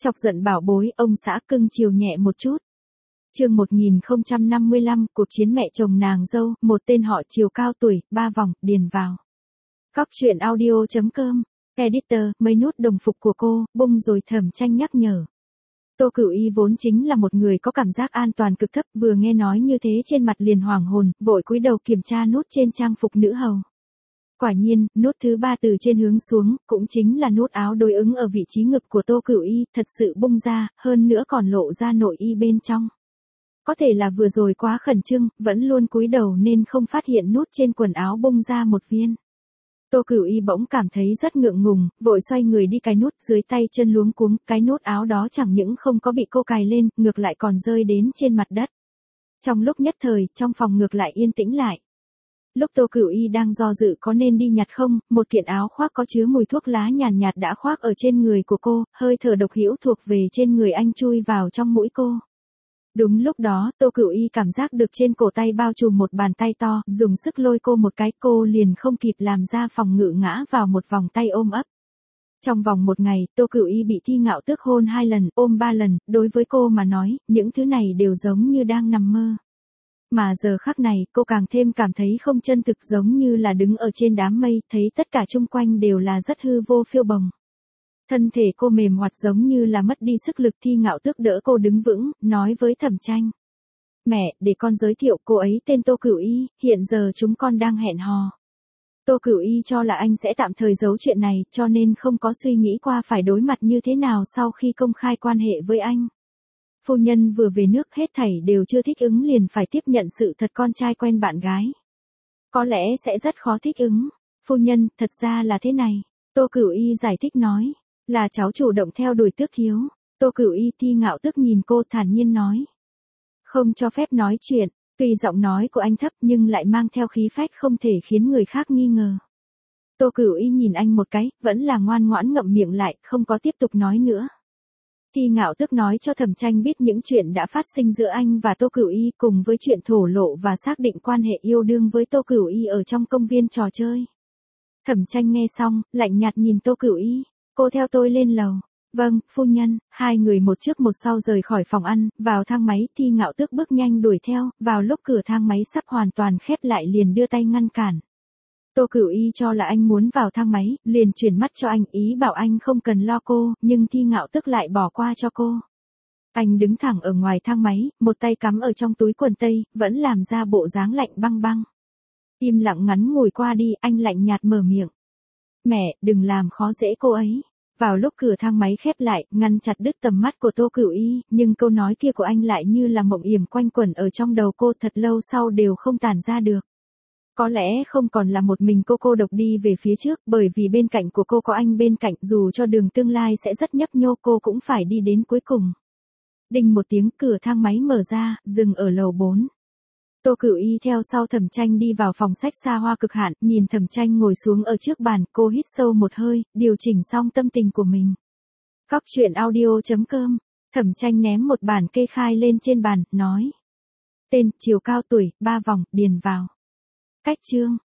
Chọc giận bảo bối, ông xã cưng chiều nhẹ một chút. Chương 1055, cuộc chiến mẹ chồng nàng dâu, một tên họ chiều cao tuổi, 3 vòng, điền vào. Cóc truyện audio.com. Editor, mấy nút đồng phục của cô, bung rồi. Thẩm Tranh nhắc nhở. Tô Cửu Y vốn chính là một người có cảm giác an toàn cực thấp, vừa nghe nói như thế trên mặt liền hoảng hồn, vội cúi đầu kiểm tra nút trên trang phục nữ hầu. Quả nhiên, nút thứ 3 từ trên hướng xuống, cũng chính là nút áo đối ứng ở vị trí ngực của Tô Cửu Y, thật sự bung ra, hơn nữa còn lộ ra nội y bên trong. Có thể là vừa rồi quá khẩn trương, vẫn luôn cúi đầu nên không phát hiện nút trên quần áo bung ra một viên. Tô Cửu Y bỗng cảm thấy rất ngượng ngùng, vội xoay người đi cài nút, dưới tay chân luống cuống, cái nút áo đó chẳng những không có bị cô cài lên, ngược lại còn rơi đến trên mặt đất. Trong lúc nhất thời, trong phòng ngược lại yên tĩnh lại. Lúc Tô Cửu Y đang do dự có nên đi nhặt không, một kiện áo khoác có chứa mùi thuốc lá nhàn nhạt đã khoác ở trên người của cô, hơi thở độc hữu thuộc về trên người anh chui vào trong mũi cô. Đúng lúc đó, Tô Cửu Y cảm giác được trên cổ tay bao trùm một bàn tay to, dùng sức lôi cô một cái, cô liền không kịp làm ra phòng ngự ngã vào một vòng tay ôm ấp. Trong vòng một ngày, Tô Cửu Y bị Thi Ngạo Tước hôn 2 lần, ôm 3 lần, đối với cô mà nói, những thứ này đều giống như đang nằm mơ. Mà giờ khắc này, cô càng thêm cảm thấy không chân thực, giống như là đứng ở trên đám mây, thấy tất cả chung quanh đều là rất hư vô phiêu bồng. Thân thể cô mềm hoạt giống như là mất đi sức lực. Thi Ngạo Tước đỡ cô đứng vững, nói với Thẩm Tranh. Mẹ, để con giới thiệu, cô ấy tên Tô Cửu Y, hiện giờ chúng con đang hẹn hò. Tô Cửu Y cho là anh sẽ tạm thời giấu chuyện này, cho nên không có suy nghĩ qua phải đối mặt như thế nào sau khi công khai quan hệ với anh. Phu nhân vừa về nước, hết thảy đều chưa thích ứng liền phải tiếp nhận sự thật con trai quen bạn gái. Có lẽ sẽ rất khó thích ứng. Phu nhân, thật ra là thế này. Tô Cửu Y giải thích nói. Là cháu chủ động theo đuổi Tước thiếu. Tô Cửu Y. Thi Ngạo Tước nhìn cô thản nhiên nói. Không cho phép nói chuyện. Tuy giọng nói của anh thấp nhưng lại mang theo khí phách không thể khiến người khác nghi ngờ. Tô Cửu Y nhìn anh một cái, vẫn là ngoan ngoãn ngậm miệng lại, không có tiếp tục nói nữa. Thi Ngạo Tước nói cho Thẩm Tranh biết những chuyện đã phát sinh giữa anh và Tô Cửu Y, cùng với chuyện thổ lộ và xác định quan hệ yêu đương với Tô Cửu Y ở trong công viên trò chơi. Thẩm Tranh nghe xong, lạnh nhạt nhìn Tô Cửu Y. Cô theo tôi lên lầu. Vâng, phu nhân. Hai người một trước một sau rời khỏi phòng ăn, vào thang máy. Thi Ngạo Tước bước nhanh đuổi theo, vào lúc cửa thang máy sắp hoàn toàn khép lại liền đưa tay ngăn cản. Tô Cửu Y cho là anh muốn vào thang máy, liền chuyển mắt cho anh, ý bảo anh không cần lo cô, nhưng Thi Ngạo Tước lại bỏ qua cho cô. Anh đứng thẳng ở ngoài thang máy, một tay cắm ở trong túi quần tây, vẫn làm ra bộ dáng lạnh băng băng. Im lặng ngắn ngủi qua đi, anh lạnh nhạt mở miệng. Mẹ, đừng làm khó dễ cô ấy. Vào lúc cửa thang máy khép lại, ngăn chặt đứt tầm mắt của Tô Cửu Y, nhưng câu nói kia của anh lại như là mộng yểm quanh quẩn ở trong đầu cô, thật lâu sau đều không tản ra được. Có lẽ không còn là một mình cô độc đi về phía trước, bởi vì bên cạnh của cô có anh bên cạnh, dù cho đường tương lai sẽ rất nhấp nhô cô cũng phải đi đến cuối cùng. Đinh một tiếng, cửa thang máy mở ra, dừng ở lầu 4. Tô Cửu Y theo sau Thẩm Tranh đi vào phòng sách xa hoa cực hạn, nhìn Thẩm Tranh ngồi xuống ở trước bàn, cô hít sâu một hơi, điều chỉnh xong tâm tình của mình. Cóc truyện audio.com. Thẩm Tranh ném một bản kê khai lên trên bàn, nói. Tên, chiều cao tuổi, 3 vòng, điền vào. Cách chương.